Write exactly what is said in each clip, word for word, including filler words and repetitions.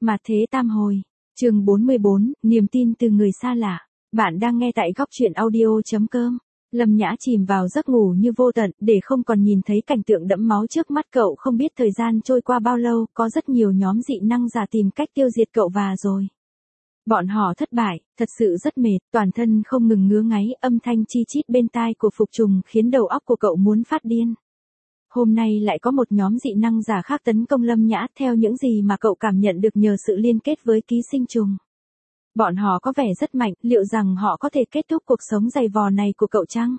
Mà thế tam hồi. Chương bốn mươi bốn, niềm tin từ người xa lạ. Bạn đang nghe tại góc truyện audio chấm com. Lâm Nhã chìm vào giấc ngủ như vô tận, để không còn nhìn thấy cảnh tượng đẫm máu trước mắt cậu. Không biết thời gian trôi qua bao lâu, có rất nhiều nhóm dị năng giả tìm cách tiêu diệt cậu và rồi. Bọn họ thất bại, thật sự rất mệt, toàn thân không ngừng ngứa ngáy, âm thanh chi chít bên tai của Phục Trùng khiến đầu óc của cậu muốn phát điên. Hôm nay lại có một nhóm dị năng giả khác tấn công Lâm Nhã theo những gì mà cậu cảm nhận được nhờ sự liên kết với ký sinh trùng. Bọn họ có vẻ rất mạnh, liệu rằng họ có thể kết thúc cuộc sống dày vò này của cậu chăng?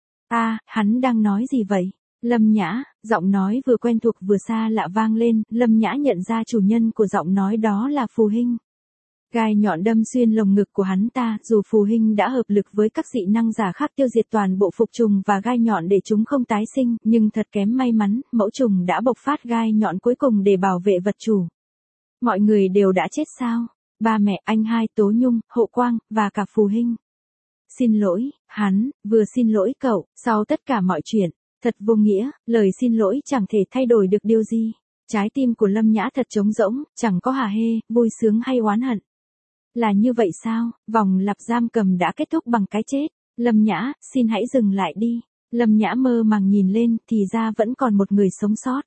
À, hắn đang nói gì vậy? Lâm Nhã, giọng nói vừa quen thuộc vừa xa lạ vang lên, Lâm Nhã nhận ra chủ nhân của giọng nói đó là Phù Hinh. Gai nhọn đâm xuyên lồng ngực của hắn ta, dù Phù Hinh đã hợp lực với các dị năng giả khác tiêu diệt toàn bộ Phục Trùng và gai nhọn để chúng không tái sinh, nhưng thật kém may mắn, mẫu trùng đã bộc phát gai nhọn cuối cùng để bảo vệ vật chủ. Mọi người đều đã chết sao? Ba mẹ, anh hai, Tố Nhung, Hộ Quang, và cả Phù Hinh. Xin lỗi, hắn, vừa xin lỗi cậu, sau tất cả mọi chuyện. Thật vô nghĩa, lời xin lỗi chẳng thể thay đổi được điều gì. Trái tim của Lâm Nhã thật trống rỗng, chẳng có hả hê, vui sướng hay oán hận. Là như vậy sao? Vòng lặp giam cầm đã kết thúc bằng cái chết. Lâm Nhã, xin hãy dừng lại đi. Lâm Nhã mơ màng nhìn lên, thì ra vẫn còn một người sống sót.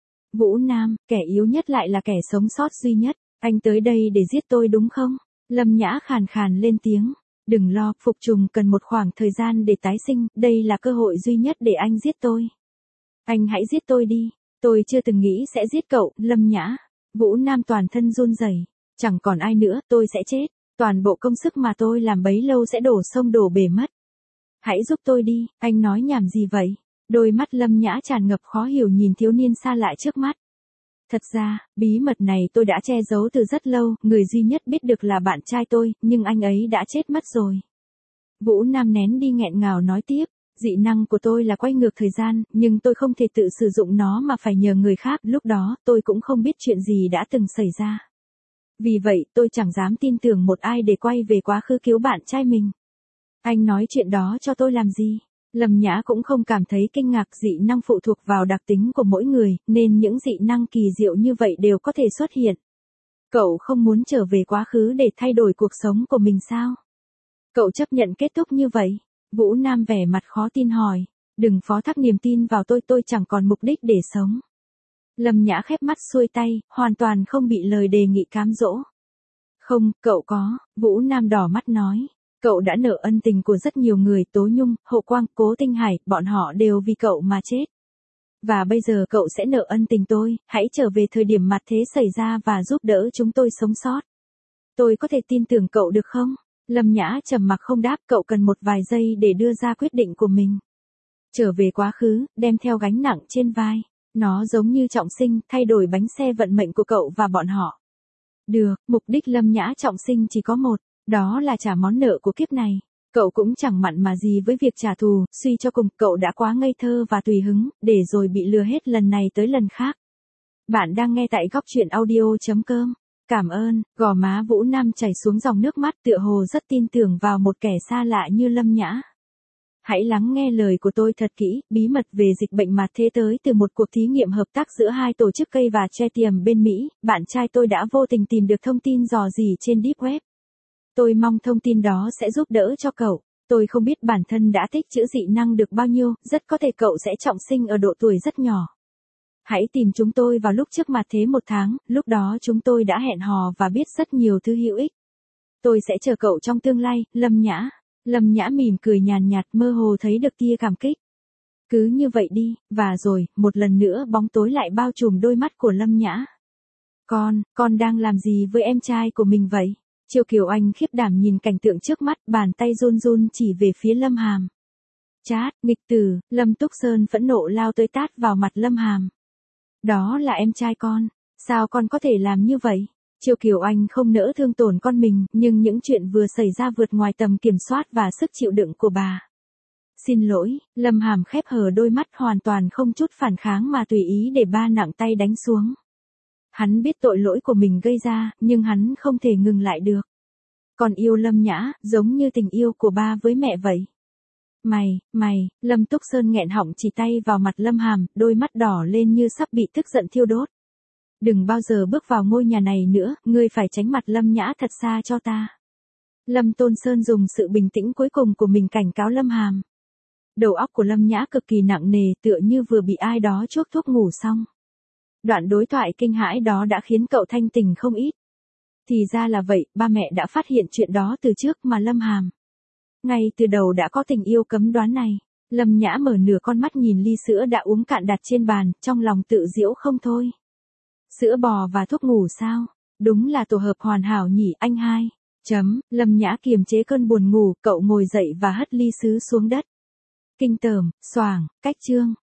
Vũ Nam, kẻ yếu nhất lại là kẻ sống sót duy nhất. Anh tới đây để giết tôi đúng không? Lâm Nhã khàn khàn lên tiếng. Đừng lo, Phục Trùng cần một khoảng thời gian để tái sinh, đây là cơ hội duy nhất để anh giết tôi. Anh hãy giết tôi đi. Tôi chưa từng nghĩ sẽ giết cậu, Lâm Nhã. Vũ Nam toàn thân run rẩy. Chẳng còn ai nữa, tôi sẽ chết. Toàn bộ công sức mà tôi làm bấy lâu sẽ đổ sông đổ bể mất. Hãy giúp tôi đi, anh nói nhảm gì vậy? Đôi mắt Lâm Nhã tràn ngập khó hiểu nhìn thiếu niên xa lạ trước mắt. Thật ra, bí mật này tôi đã che giấu từ rất lâu, người duy nhất biết được là bạn trai tôi, nhưng anh ấy đã chết mất rồi. Vũ Nam nén đi nghẹn ngào nói tiếp, dị năng của tôi là quay ngược thời gian, nhưng tôi không thể tự sử dụng nó mà phải nhờ người khác, lúc đó tôi cũng không biết chuyện gì đã từng xảy ra. Vì vậy, tôi chẳng dám tin tưởng một ai để quay về quá khứ cứu bạn trai mình. Anh nói chuyện đó cho tôi làm gì? Lâm Nhã cũng không cảm thấy kinh ngạc, dị năng phụ thuộc vào đặc tính của mỗi người, nên những dị năng kỳ diệu như vậy đều có thể xuất hiện. Cậu không muốn trở về quá khứ để thay đổi cuộc sống của mình sao? Cậu chấp nhận kết thúc như vậy? Vũ Nam vẻ mặt khó tin hỏi. Đừng phó thác niềm tin vào tôi, tôi chẳng còn mục đích để sống. Lâm Nhã khép mắt xuôi tay, hoàn toàn không bị lời đề nghị cám dỗ. Không, cậu có, Vũ Nam đỏ mắt nói. Cậu đã nợ ân tình của rất nhiều người, Tố Nhung, Hộ Quang, Cố Tinh Hải, bọn họ đều vì cậu mà chết. Và bây giờ cậu sẽ nợ ân tình tôi, hãy trở về thời điểm mặt thế xảy ra và giúp đỡ chúng tôi sống sót. Tôi có thể tin tưởng cậu được không? Lâm Nhã trầm mặc không đáp, cậu cần một vài giây để đưa ra quyết định của mình. Trở về quá khứ, đem theo gánh nặng trên vai. Nó giống như trọng sinh, thay đổi bánh xe vận mệnh của cậu và bọn họ. Được, mục đích Lâm Nhã trọng sinh chỉ có một, đó là trả món nợ của kiếp này. Cậu cũng chẳng mặn mà gì với việc trả thù, suy cho cùng, cậu đã quá ngây thơ và tùy hứng, để rồi bị lừa hết lần này tới lần khác. Bạn đang nghe tại góc truyện audio chấm com. Cảm ơn, gò má Vũ Nam chảy xuống dòng nước mắt, tựa hồ rất tin tưởng vào một kẻ xa lạ như Lâm Nhã. Hãy lắng nghe lời của tôi thật kỹ, bí mật về dịch bệnh mặt thế tới từ một cuộc thí nghiệm hợp tác giữa hai tổ chức cây và Tritium bên Mỹ, bạn trai tôi đã vô tình tìm được thông tin rò rỉ trên Deep Web. Tôi mong thông tin đó sẽ giúp đỡ cho cậu. Tôi không biết bản thân đã tích trữ dị năng được bao nhiêu, rất có thể cậu sẽ trọng sinh ở độ tuổi rất nhỏ. Hãy tìm chúng tôi vào lúc trước mặt thế một tháng, lúc đó chúng tôi đã hẹn hò và biết rất nhiều thứ hữu ích. Tôi sẽ chờ cậu trong tương lai, Lâm Nhã. Lâm Nhã mỉm cười nhàn nhạt, mơ hồ thấy được tia cảm kích. Cứ như vậy đi, và rồi, một lần nữa bóng tối lại bao trùm đôi mắt của Lâm Nhã. Con, con đang làm gì với em trai của mình vậy? Triệu Kiều Anh khiếp đảm nhìn cảnh tượng trước mắt, bàn tay run run chỉ về phía Lâm Hàm. Chát, nghịch tử, Lâm Túc Sơn phẫn nộ lao tới tát vào mặt Lâm Hàm. Đó là em trai con, sao con có thể làm như vậy? Triệu Kiều Anh không nỡ thương tổn con mình, nhưng những chuyện vừa xảy ra vượt ngoài tầm kiểm soát và sức chịu đựng của bà. Xin lỗi, Lâm Hàm khép hờ đôi mắt hoàn toàn không chút phản kháng mà tùy ý để ba nặng tay đánh xuống. Hắn biết tội lỗi của mình gây ra, nhưng hắn không thể ngừng lại được. Con yêu Lâm Nhã, giống như tình yêu của ba với mẹ vậy. Mày, mày, Lâm Túc Sơn nghẹn họng chỉ tay vào mặt Lâm Hàm, đôi mắt đỏ lên như sắp bị tức giận thiêu đốt. Đừng bao giờ bước vào ngôi nhà này nữa, ngươi phải tránh mặt Lâm Nhã thật xa cho ta. Lâm Tôn Sơn dùng sự bình tĩnh cuối cùng của mình cảnh cáo Lâm Hàm. Đầu óc của Lâm Nhã cực kỳ nặng nề, tựa như vừa bị ai đó chuốc thuốc ngủ xong. Đoạn đối thoại kinh hãi đó đã khiến cậu thanh tỉnh không ít. Thì ra là vậy, ba mẹ đã phát hiện chuyện đó từ trước mà Lâm Hàm. Ngay từ đầu đã có tình yêu cấm đoán này. Lâm Nhã mở nửa con mắt nhìn ly sữa đã uống cạn đặt trên bàn, trong lòng tự giễu không thôi. Sữa bò và thuốc ngủ sao? Đúng là tổ hợp hoàn hảo nhỉ anh hai. Chấm, Lâm Nhã kiềm chế cơn buồn ngủ, cậu ngồi dậy và hất ly sứ xuống đất. Kinh tởm, xoàng, cách chương.